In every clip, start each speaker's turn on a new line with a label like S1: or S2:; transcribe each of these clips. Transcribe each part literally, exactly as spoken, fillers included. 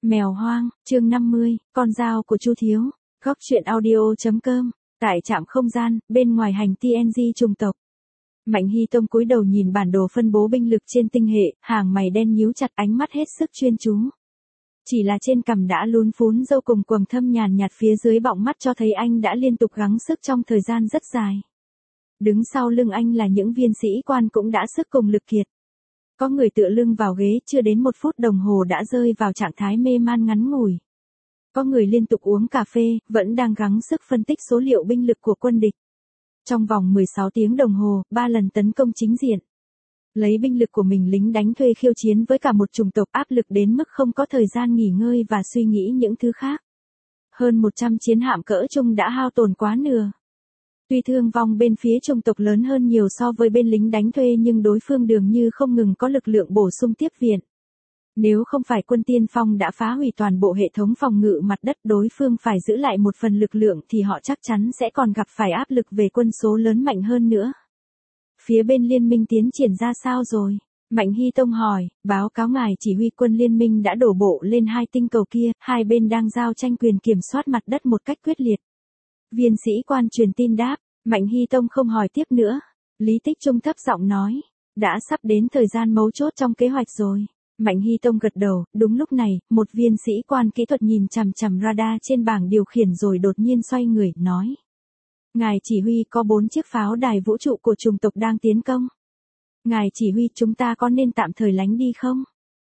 S1: Mèo hoang, chương năm mươi, con dao của Chu Thiếu. Góc truyện audio.com. Tại trạm không gian, bên ngoài hành tê en giê trùng tộc. Mạnh Hy Tông cúi đầu nhìn bản đồ phân bố binh lực trên tinh hệ, hàng mày đen nhíu chặt, ánh mắt hết sức chuyên chú. Chỉ là trên cằm đã lún phún râu cùng quầng thâm nhàn nhạt phía dưới bọng mắt cho thấy anh đã liên tục gắng sức trong thời gian rất dài. Đứng sau lưng anh là những viên sĩ quan cũng đã sức cùng lực kiệt. Có người tựa lưng vào ghế chưa đến một phút đồng hồ đã rơi vào trạng thái mê man ngắn ngủi. Có người liên tục uống cà phê, vẫn đang gắng sức phân tích số liệu binh lực của quân địch. Trong vòng mười sáu tiếng đồng hồ, ba lần tấn công chính diện. Lấy binh lực của mình lính đánh thuê khiêu chiến với cả một chủng tộc áp lực đến mức không có thời gian nghỉ ngơi và suy nghĩ những thứ khác. Hơn một trăm chiến hạm cỡ trung đã hao tổn quá nửa. Tuy thương vong bên phía chủng tộc lớn hơn nhiều so với bên lính đánh thuê nhưng đối phương dường như không ngừng có lực lượng bổ sung tiếp viện. Nếu không phải quân tiên phong đã phá hủy toàn bộ hệ thống phòng ngự mặt đất, đối phương phải giữ lại một phần lực lượng thì họ chắc chắn sẽ còn gặp phải áp lực về quân số lớn mạnh hơn nữa. Phía bên liên minh tiến triển ra sao rồi? Mạnh Hy Tông hỏi, báo cáo ngài chỉ huy quân liên minh đã đổ bộ lên hai tinh cầu kia, hai bên đang giao tranh quyền kiểm soát mặt đất một cách quyết liệt. Viên sĩ quan truyền tin đáp, Mạnh Hy Tông không hỏi tiếp nữa. Lý Tích Trung thấp giọng nói, đã sắp đến thời gian mấu chốt trong kế hoạch rồi. Mạnh Hy Tông gật đầu, đúng lúc này, một viên sĩ quan kỹ thuật nhìn chằm chằm radar trên bảng điều khiển rồi đột nhiên xoay người, nói. Ngài chỉ huy có bốn chiếc pháo đài vũ trụ của chủng tộc đang tiến công. Ngài chỉ huy chúng ta có nên tạm thời lánh đi không?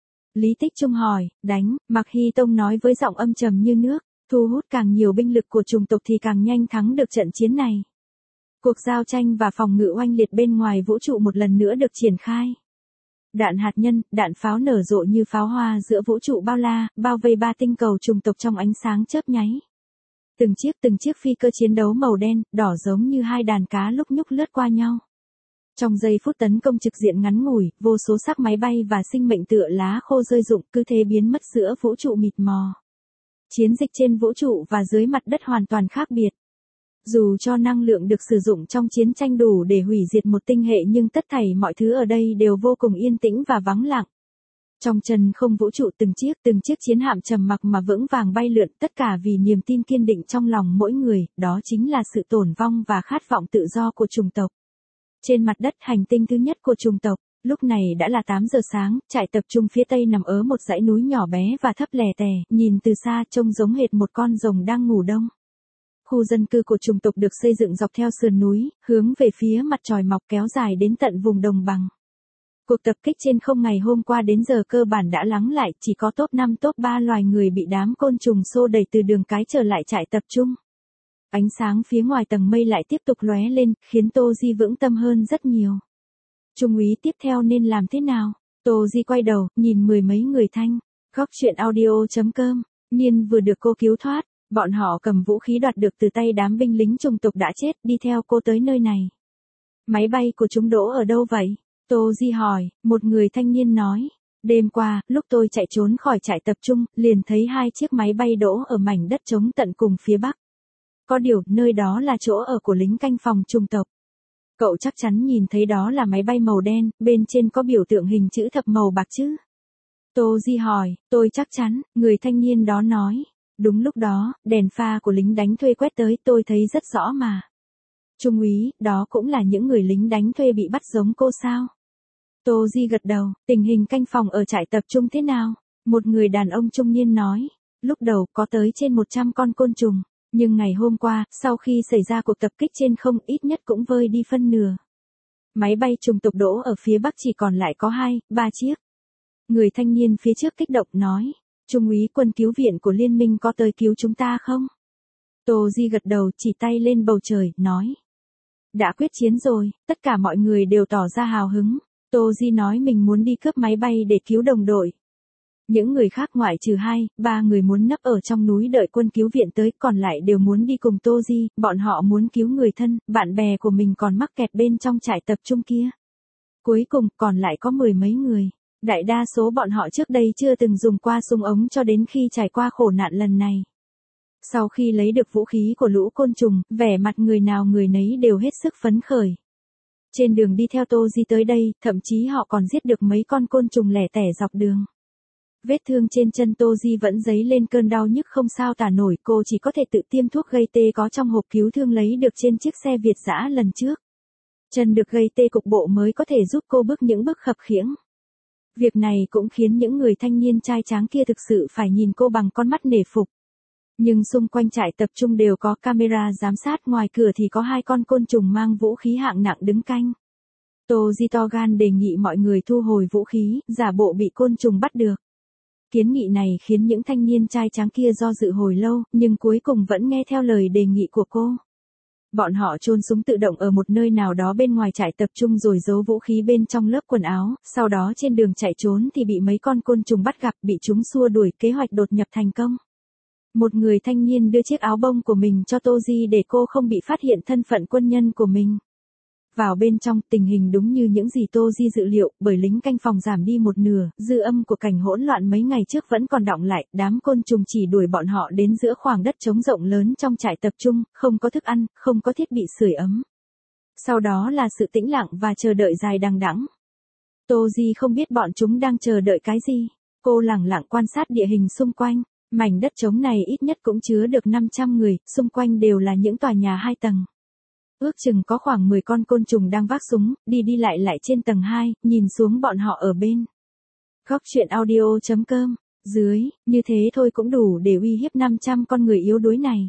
S1: Lý Tích Trung hỏi, đánh, Mạc Hy Tông nói với giọng âm trầm như nước, thu hút càng nhiều binh lực của chủng tộc thì càng nhanh thắng được trận chiến này. Cuộc giao tranh và phòng ngự oanh liệt bên ngoài vũ trụ một lần nữa được triển khai. Đạn hạt nhân, đạn pháo nở rộ như pháo hoa giữa vũ trụ bao la, bao vây ba tinh cầu chủng tộc trong ánh sáng chớp nháy. Từng chiếc từng chiếc phi cơ chiến đấu màu đen, đỏ giống như hai đàn cá lúc nhúc lướt qua nhau. Trong giây phút tấn công trực diện ngắn ngủi, vô số xác máy bay và sinh mệnh tựa lá khô rơi rụng, cứ thế biến mất giữa vũ trụ mịt mò. Chiến dịch trên vũ trụ và dưới mặt đất hoàn toàn khác biệt. Dù cho năng lượng được sử dụng trong chiến tranh đủ để hủy diệt một tinh hệ nhưng tất thảy mọi thứ ở đây đều vô cùng yên tĩnh và vắng lặng. Trong chân không vũ trụ từng chiếc từng chiếc chiến hạm trầm mặc mà vững vàng bay lượn, tất cả vì niềm tin kiên định trong lòng mỗi người, đó chính là sự tổn vong và khát vọng tự do của chủng tộc. Trên mặt đất hành tinh thứ nhất của chủng tộc, lúc này đã là tám giờ sáng, trại tập trung phía tây nằm ở một dãy núi nhỏ bé và thấp lè tè, nhìn từ xa trông giống hệt một con rồng đang ngủ đông. Khu dân cư của chủng tộc được xây dựng dọc theo sườn núi, hướng về phía mặt trời mọc kéo dài đến tận vùng đồng bằng. Cuộc tập kích trên không ngày hôm qua đến giờ cơ bản đã lắng lại, chỉ có top năm top ba loài người bị đám côn trùng xô đẩy từ đường cái trở lại trại tập trung. Ánh sáng phía ngoài tầng mây lại tiếp tục lóe lên, khiến Tô Di vững tâm hơn rất nhiều. Trung úy tiếp theo nên làm thế nào? Tô Di quay đầu, nhìn mười mấy người thanh. Góc truyện audio.com. Nhiên vừa được cô cứu thoát. Bọn họ cầm vũ khí đoạt được từ tay đám binh lính chủng tộc đã chết, đi theo cô tới nơi này. Máy bay của chúng đỗ ở đâu vậy? Tô Di hỏi, một người thanh niên nói. Đêm qua, lúc tôi chạy trốn khỏi trại tập trung, liền thấy hai chiếc máy bay đỗ ở mảnh đất trống tận cùng phía bắc. Có điều, nơi đó là chỗ ở của lính canh phòng chủng tộc. Cậu chắc chắn nhìn thấy đó là máy bay màu đen, bên trên có biểu tượng hình chữ thập màu bạc chứ? Tô Di hỏi, tôi chắc chắn, người thanh niên đó nói. Đúng lúc đó, đèn pha của lính đánh thuê quét tới, tôi thấy rất rõ mà. Trung úy, đó cũng là những người lính đánh thuê bị bắt giống cô sao? Tô Di gật đầu, tình hình canh phòng ở trại tập trung thế nào? Một người đàn ông trung niên nói, lúc đầu có tới trên một trăm con côn trùng, nhưng ngày hôm qua, sau khi xảy ra cuộc tập kích trên không ít nhất cũng vơi đi phân nửa. Máy bay chủng tộc đỗ ở phía bắc chỉ còn lại có hai, ba chiếc. Người thanh niên phía trước kích động nói. Trung úy, quân cứu viện của liên minh có tới cứu chúng ta không? Tô Di gật đầu, chỉ tay lên bầu trời, nói. Đã quyết chiến rồi, tất cả mọi người đều tỏ ra hào hứng. Tô Di nói mình muốn đi cướp máy bay để cứu đồng đội. Những người khác ngoại trừ hai, ba người muốn nấp ở trong núi đợi quân cứu viện tới, còn lại đều muốn đi cùng Tô Di, bọn họ muốn cứu người thân, bạn bè của mình còn mắc kẹt bên trong trại tập trung kia. Cuối cùng, còn lại có mười mấy người. Đại đa số bọn họ trước đây chưa từng dùng qua súng ống cho đến khi trải qua khổ nạn lần này. Sau khi lấy được vũ khí của lũ côn trùng, vẻ mặt người nào người nấy đều hết sức phấn khởi. Trên đường đi theo Tô Di tới đây, thậm chí họ còn giết được mấy con côn trùng lẻ tẻ dọc đường. Vết thương trên chân Tô Di vẫn dấy lên cơn đau nhức không sao tả nổi, cô chỉ có thể tự tiêm thuốc gây tê có trong hộp cứu thương lấy được trên chiếc xe Việt dã lần trước. Chân được gây tê cục bộ mới có thể giúp cô bước những bước khập khiễng. Việc này cũng khiến những người thanh niên trai tráng kia thực sự phải nhìn cô bằng con mắt nể phục. Nhưng xung quanh trại tập trung đều có camera giám sát, ngoài cửa thì có hai con côn trùng mang vũ khí hạng nặng đứng canh. Tô Di to gan đề nghị mọi người thu hồi vũ khí, giả bộ bị côn trùng bắt được. Kiến nghị này khiến những thanh niên trai tráng kia do dự hồi lâu, nhưng cuối cùng vẫn nghe theo lời đề nghị của cô. Bọn họ chôn súng tự động ở một nơi nào đó bên ngoài trại tập trung rồi giấu vũ khí bên trong lớp quần áo, sau đó trên đường chạy trốn thì bị mấy con côn trùng bắt gặp, bị chúng xua đuổi, kế hoạch đột nhập thành công. Một người thanh niên đưa chiếc áo bông của mình cho Tô Di để cô không bị phát hiện thân phận quân nhân của mình. Vào bên trong, tình hình đúng như những gì Tô Di dự liệu, bởi lính canh phòng giảm đi một nửa, dư âm của cảnh hỗn loạn mấy ngày trước vẫn còn đọng lại, đám côn trùng chỉ đuổi bọn họ đến giữa khoảng đất trống rộng lớn trong trại tập trung, không có thức ăn, không có thiết bị sưởi ấm. Sau đó là sự tĩnh lặng và chờ đợi dài đằng đẵng. Tô Di không biết bọn chúng đang chờ đợi cái gì. Cô lẳng lặng quan sát địa hình xung quanh. Mảnh đất trống này ít nhất cũng chứa được năm trăm người, xung quanh đều là những tòa nhà hai tầng. Ước chừng có khoảng mười con côn trùng đang vác súng, đi đi lại lại trên tầng hai, nhìn xuống bọn họ ở bên. Góc truyện audio chấm com, dưới, như thế thôi cũng đủ để uy hiếp năm trăm con người yếu đuối này.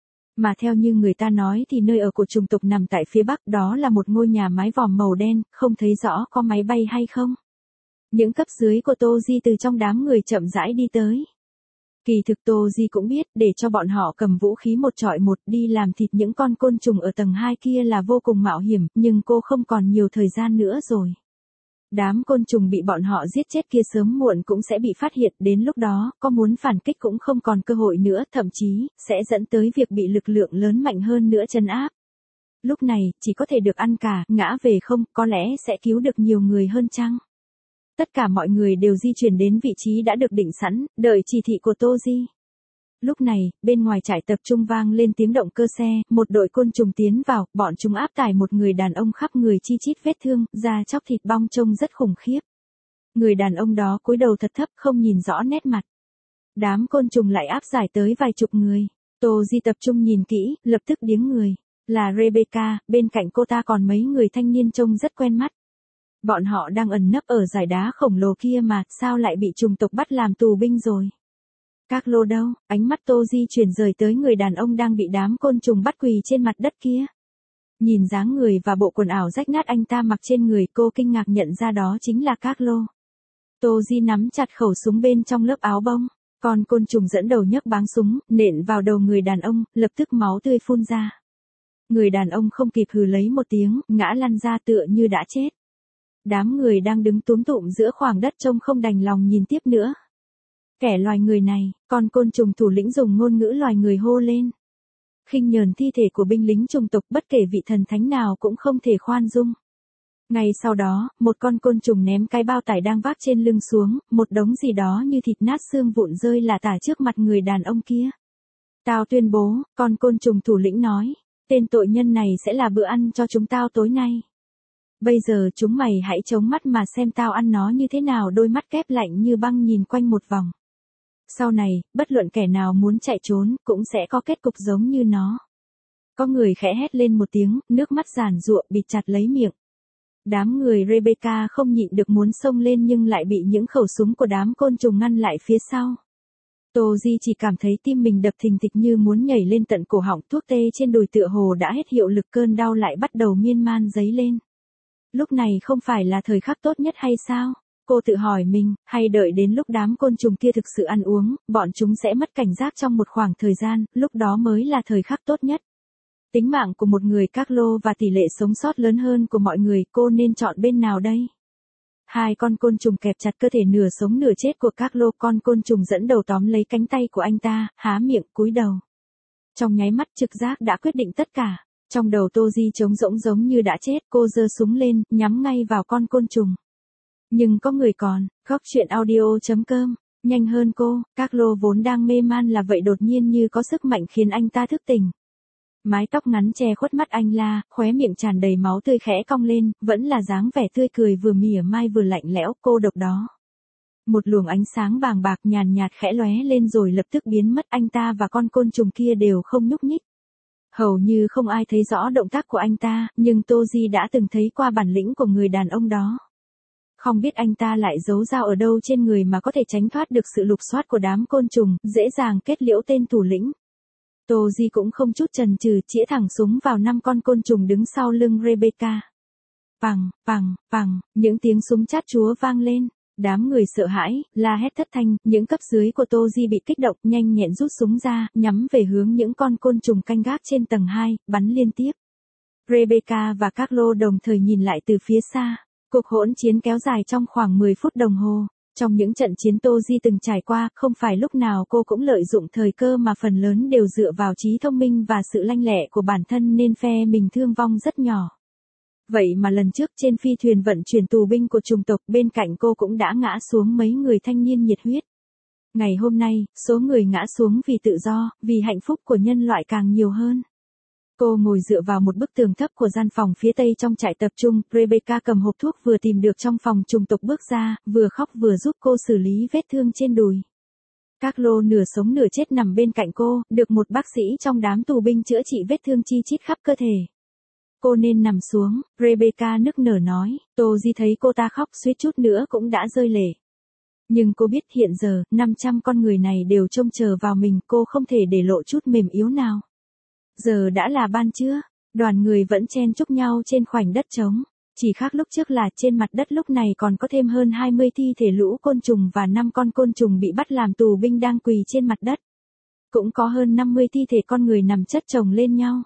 S1: Mà theo như người ta nói thì nơi ở của chủng tộc nằm tại phía bắc, đó là một ngôi nhà mái vòm màu đen, không thấy rõ có máy bay hay không. Những cấp dưới của Tô Di từ trong đám người chậm rãi đi tới. Kỳ thực Tô Di cũng biết, để cho bọn họ cầm vũ khí một trọi một đi làm thịt những con côn trùng ở tầng hai kia là vô cùng mạo hiểm, nhưng cô không còn nhiều thời gian nữa rồi. Đám côn trùng bị bọn họ giết chết kia sớm muộn cũng sẽ bị phát hiện, đến lúc đó, có muốn phản kích cũng không còn cơ hội nữa, thậm chí, sẽ dẫn tới việc bị lực lượng lớn mạnh hơn nữa trấn áp. Lúc này, chỉ có thể được ăn cả, ngã về không, có lẽ sẽ cứu được nhiều người hơn chăng? Tất cả mọi người đều di chuyển đến vị trí đã được định sẵn, đợi chỉ thị của Tô Di. Lúc này, bên ngoài trại tập trung vang lên tiếng động cơ xe, một đội côn trùng tiến vào, bọn chúng áp tải một người đàn ông khắp người chi chít vết thương, da chóc thịt bong trông rất khủng khiếp. Người đàn ông đó cúi đầu thật thấp không nhìn rõ nét mặt. Đám côn trùng lại áp giải tới vài chục người. Tô Di tập trung nhìn kỹ, lập tức điếng người. Là Rebecca, bên cạnh cô ta còn mấy người thanh niên trông rất quen mắt. Bọn họ đang ẩn nấp ở dải đá khổng lồ kia mà, sao lại bị chủng tộc bắt làm tù binh rồi? Các lô đâu? Ánh mắt Tô Di chuyển rời tới người đàn ông đang bị đám côn trùng bắt quỳ trên mặt đất kia. Nhìn dáng người và bộ quần áo rách nát anh ta mặc trên người, cô kinh ngạc nhận ra đó chính là các lô. Tô Di nắm chặt khẩu súng bên trong lớp áo bông. Con côn trùng dẫn đầu nhấc báng súng, nện vào đầu người đàn ông, lập tức máu tươi phun ra. Người đàn ông không kịp hừ lấy một tiếng, ngã lăn ra tựa như đã chết. Đám người đang đứng túm tụm giữa khoảng đất trông không đành lòng nhìn tiếp nữa. Kẻ loài người này, con côn trùng thủ lĩnh dùng ngôn ngữ loài người hô lên. Khinh nhờn thi thể của binh lính chủng tộc, bất kể vị thần thánh nào cũng không thể khoan dung. Ngay sau đó, một con côn trùng ném cái bao tải đang vác trên lưng xuống, một đống gì đó như thịt nát xương vụn rơi lả tả trước mặt người đàn ông kia. Tao tuyên bố, con côn trùng thủ lĩnh nói, tên tội nhân này sẽ là bữa ăn cho chúng tao tối nay. Bây giờ chúng mày hãy chống mắt mà xem tao ăn nó như thế nào. Đôi mắt kép lạnh như băng nhìn quanh một vòng. Sau này, bất luận kẻ nào muốn chạy trốn, cũng sẽ có kết cục giống như nó. Có người khẽ hét lên một tiếng, nước mắt giàn giụa bịt chặt lấy miệng. Đám người Rebecca không nhịn được muốn xông lên nhưng lại bị những khẩu súng của đám côn trùng ngăn lại phía sau. Tô Di chỉ cảm thấy tim mình đập thình thịch như muốn nhảy lên tận cổ họng, thuốc tê trên đùi tựa hồ đã hết hiệu lực, cơn đau lại bắt đầu miên man dấy lên. Lúc này không phải là thời khắc tốt nhất hay sao? Cô tự hỏi mình, hay đợi đến lúc đám côn trùng kia thực sự ăn uống, bọn chúng sẽ mất cảnh giác trong một khoảng thời gian, lúc đó mới là thời khắc tốt nhất. Tính mạng của một người các lô và tỷ lệ sống sót lớn hơn của mọi người, cô nên chọn bên nào đây? Hai con côn trùng kẹp chặt cơ thể nửa sống nửa chết của các lô, con côn trùng dẫn đầu tóm lấy cánh tay của anh ta, há miệng cúi đầu. Trong nháy mắt trực giác đã quyết định tất cả. Trong đầu Tô Di trống rỗng giống như đã chết, cô giơ súng lên, nhắm ngay vào con côn trùng. Nhưng có người còn, góc truyện audio chấm com, nhanh hơn cô, các lô vốn đang mê man là vậy đột nhiên như có sức mạnh khiến anh ta thức tỉnh. Mái tóc ngắn che khuất mắt anh la, khóe miệng tràn đầy máu tươi khẽ cong lên, vẫn là dáng vẻ tươi cười vừa mỉa mai vừa lạnh lẽo, cô độc đó. Một luồng ánh sáng vàng bạc nhàn nhạt khẽ lóe lên rồi lập tức biến mất, anh ta và con côn trùng kia đều không nhúc nhích. Hầu như không ai thấy rõ động tác của anh ta, nhưng Tô Di đã từng thấy qua bản lĩnh của người đàn ông đó. Không biết anh ta lại giấu dao ở đâu trên người mà có thể tránh thoát được sự lục soát của đám côn trùng, dễ dàng kết liễu tên thủ lĩnh. Tô Di cũng không chút chần chừ, chĩa thẳng súng vào năm con côn trùng đứng sau lưng Rebecca. Pằng, pằng, pằng, những tiếng súng chát chúa vang lên. Đám người sợ hãi, la hét thất thanh, những cấp dưới của Tô Di bị kích động, nhanh nhẹn rút súng ra, nhắm về hướng những con côn trùng canh gác trên tầng hai, bắn liên tiếp. Rebecca và Carlo đồng thời nhìn lại từ phía xa. Cuộc hỗn chiến kéo dài trong khoảng mười phút đồng hồ. Trong những trận chiến Tô Di từng trải qua, không phải lúc nào cô cũng lợi dụng thời cơ mà phần lớn đều dựa vào trí thông minh và sự lanh lẹ của bản thân nên phe mình thương vong rất nhỏ. Vậy mà lần trước trên phi thuyền vận chuyển tù binh của chủng tộc bên cạnh cô cũng đã ngã xuống mấy người thanh niên nhiệt huyết. Ngày hôm nay, số người ngã xuống vì tự do, vì hạnh phúc của nhân loại càng nhiều hơn. Cô ngồi dựa vào một bức tường thấp của gian phòng phía tây trong trại tập trung, Rebecca cầm hộp thuốc vừa tìm được trong phòng chủng tộc bước ra, vừa khóc vừa giúp cô xử lý vết thương trên đùi. Carlo nửa sống nửa chết nằm bên cạnh cô, được một bác sĩ trong đám tù binh chữa trị vết thương chi chít khắp cơ thể. Cô nên nằm xuống, Rebecca nức nở nói, Tô Di thấy cô ta khóc suýt chút nữa cũng đã rơi lệ. Nhưng cô biết hiện giờ, năm trăm con người này đều trông chờ vào mình, cô không thể để lộ chút mềm yếu nào. Giờ đã là ban trưa, đoàn người vẫn chen chúc nhau trên khoảnh đất trống. Chỉ khác lúc trước là trên mặt đất lúc này còn có thêm hơn hai mươi thi thể lũ côn trùng và năm con côn trùng bị bắt làm tù binh đang quỳ trên mặt đất. Cũng có hơn năm mươi thi thể con người nằm chất chồng lên nhau.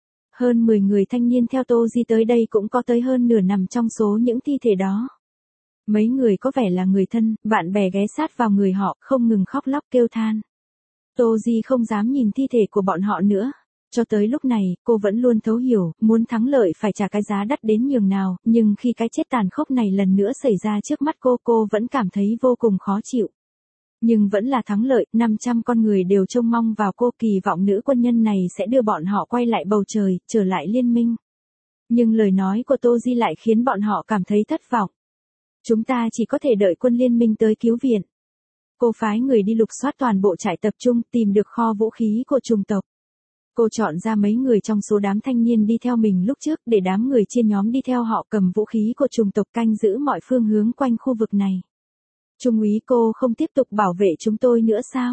S1: Hơn mười người thanh niên theo Tô Di tới đây cũng có tới hơn nửa nằm trong số những thi thể đó. Mấy người có vẻ là người thân, bạn bè ghé sát vào người họ, không ngừng khóc lóc kêu than. Tô Di không dám nhìn thi thể của bọn họ nữa. Cho tới lúc này, cô vẫn luôn thấu hiểu, muốn thắng lợi phải trả cái giá đắt đến nhường nào, nhưng khi cái chết tàn khốc này lần nữa xảy ra trước mắt cô, cô vẫn cảm thấy vô cùng khó chịu. Nhưng vẫn là thắng lợi, năm trăm con người đều trông mong vào cô, kỳ vọng nữ quân nhân này sẽ đưa bọn họ quay lại bầu trời, trở lại liên minh. Nhưng lời nói của Tô Di lại khiến bọn họ cảm thấy thất vọng. Chúng ta chỉ có thể đợi quân liên minh tới cứu viện. Cô phái người đi lục soát toàn bộ trại tập trung, tìm được kho vũ khí của chủng tộc. Cô chọn ra mấy người trong số đám thanh niên đi theo mình lúc trước để đám người chia nhóm đi theo họ cầm vũ khí của chủng tộc canh giữ mọi phương hướng quanh khu vực này. Trung úy, cô không tiếp tục bảo vệ chúng tôi nữa sao?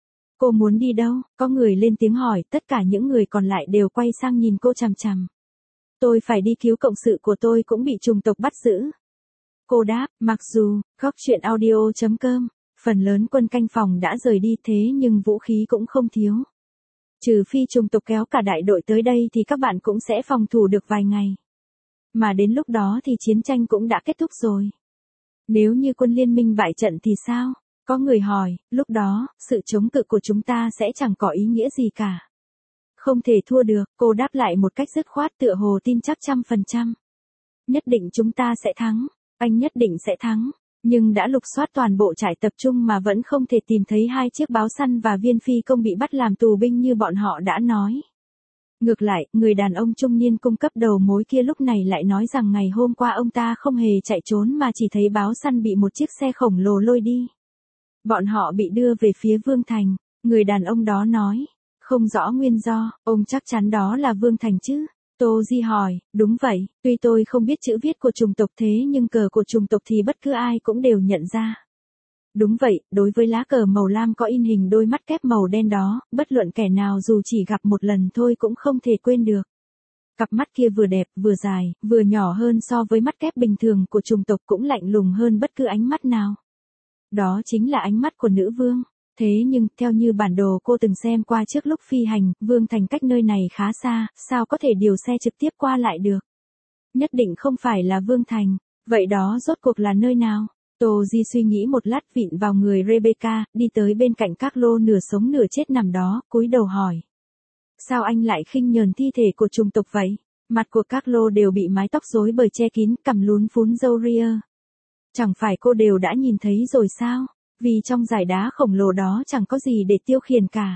S1: Cô muốn đi đâu? Có người lên tiếng hỏi, tất cả những người còn lại đều quay sang nhìn cô chằm chằm. Tôi phải đi cứu cộng sự của tôi cũng bị chủng tộc bắt giữ. Cô đáp, mặc dù, góc chuyện audio chấm com, phần lớn quân canh phòng đã rời đi thế nhưng vũ khí cũng không thiếu. Trừ phi chủng tộc kéo cả đại đội tới đây thì các bạn cũng sẽ phòng thủ được vài ngày. Mà đến lúc đó thì chiến tranh cũng đã kết thúc rồi. Nếu như quân liên minh bại trận thì sao? Có người hỏi, lúc đó, sự chống cự của chúng ta sẽ chẳng có ý nghĩa gì cả. Không thể thua được, cô đáp lại một cách dứt khoát tựa hồ tin chắc trăm phần trăm. Nhất định chúng ta sẽ thắng, anh nhất định sẽ thắng. Nhưng đã lục soát toàn bộ trại tập trung mà vẫn không thể tìm thấy hai chiếc báo săn và viên phi công bị bắt làm tù binh như bọn họ đã nói. Ngược lại, người đàn ông trung niên cung cấp đầu mối kia lúc này lại nói rằng ngày hôm qua ông ta không hề chạy trốn mà chỉ thấy báo săn bị một chiếc xe khổng lồ lôi đi. Bọn họ bị đưa về phía Vương Thành, người đàn ông đó nói. Không rõ nguyên do, ông chắc chắn đó là Vương Thành chứ? Tô Di hỏi, đúng vậy, tuy tôi không biết chữ viết của chủng tộc thế nhưng cờ của chủng tộc thì bất cứ ai cũng đều nhận ra. Đúng vậy, đối với lá cờ màu lam có in hình đôi mắt kép màu đen đó, bất luận kẻ nào dù chỉ gặp một lần thôi cũng không thể quên được. Cặp mắt kia vừa đẹp, vừa dài, vừa nhỏ hơn so với mắt kép bình thường của chủng tộc cũng lạnh lùng hơn bất cứ ánh mắt nào. Đó chính là ánh mắt của nữ vương. Thế nhưng, theo như bản đồ cô từng xem qua trước lúc phi hành, Vương Thành cách nơi này khá xa, sao có thể điều xe trực tiếp qua lại được? Nhất định không phải là Vương Thành, vậy đó rốt cuộc là nơi nào? Tô Di suy nghĩ một lát vịn vào người Rebecca, đi tới bên cạnh Carlo nửa sống nửa chết nằm đó, cúi đầu hỏi. Sao anh lại khinh nhờn thi thể của chủng tộc vậy? Mặt của Carlo đều bị mái tóc rối bời che kín, cằm lún phún râu ria. Chẳng phải cô đều đã nhìn thấy rồi sao? Vì trong dải đá khổng lồ đó chẳng có gì để tiêu khiển cả.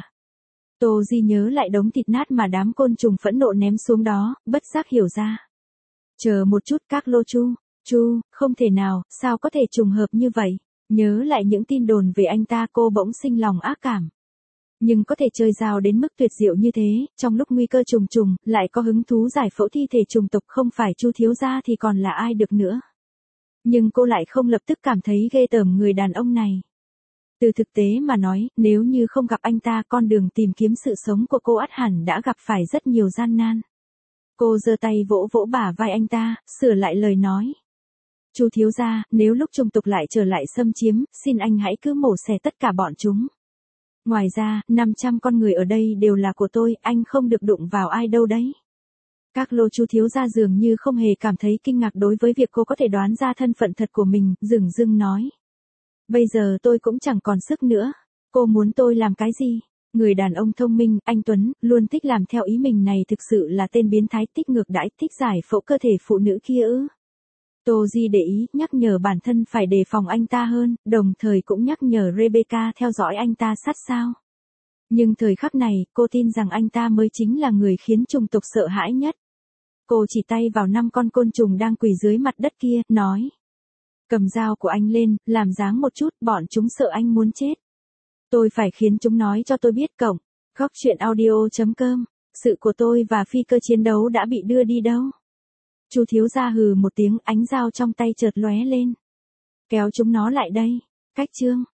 S1: Tô Di nhớ lại đống thịt nát mà đám côn trùng phẫn nộ ném xuống đó, bất giác hiểu ra. Chờ một chút Carlo chu, chu, không thể nào, sao có thể trùng hợp như vậy? Nhớ lại những tin đồn về anh ta cô bỗng sinh lòng ác cảm. Nhưng có thể chơi dao đến mức tuyệt diệu như thế, trong lúc nguy cơ trùng trùng, lại có hứng thú giải phẫu thi thể trùng tộc không phải Chu thiếu gia thì còn là ai được nữa. Nhưng cô lại không lập tức cảm thấy ghê tởm người đàn ông này. Từ thực tế mà nói, nếu như không gặp anh ta, con đường tìm kiếm sự sống của cô ắt hẳn đã gặp phải rất nhiều gian nan. Cô giơ tay vỗ vỗ bả vai anh ta, sửa lại lời nói. Chu thiếu gia, nếu lúc trùng tộc lại trở lại xâm chiếm, xin anh hãy cứ mổ xẻ tất cả bọn chúng. Ngoài ra, năm trăm con người ở đây đều là của tôi, anh không được đụng vào ai đâu đấy. Các lô Chu thiếu gia dường như không hề cảm thấy kinh ngạc đối với việc cô có thể đoán ra thân phận thật của mình, dửng dưng nói. Bây giờ tôi cũng chẳng còn sức nữa. Cô muốn tôi làm cái gì? Người đàn ông thông minh, anh Tuấn, luôn thích làm theo ý mình này thực sự là tên biến thái thích ngược đãi, thích giải phẫu cơ thể phụ nữ kia ư. Tô Di để ý, nhắc nhở bản thân phải đề phòng anh ta hơn, đồng thời cũng nhắc nhở Rebecca theo dõi anh ta sát sao. Nhưng thời khắc này, cô tin rằng anh ta mới chính là người khiến chủng tộc sợ hãi nhất. Cô chỉ tay vào năm con côn trùng đang quỳ dưới mặt đất kia, nói. Cầm dao của anh lên, làm dáng một chút, bọn chúng sợ anh muốn chết. Tôi phải khiến chúng nói cho tôi biết cổng. Góc chuyện audio chấm com. Sự của tôi và phi cơ chiến đấu đã bị đưa đi đâu? Chu thiếu gia hừ một tiếng, ánh dao trong tay chợt lóe lên. Kéo chúng nó lại đây. Cách chương.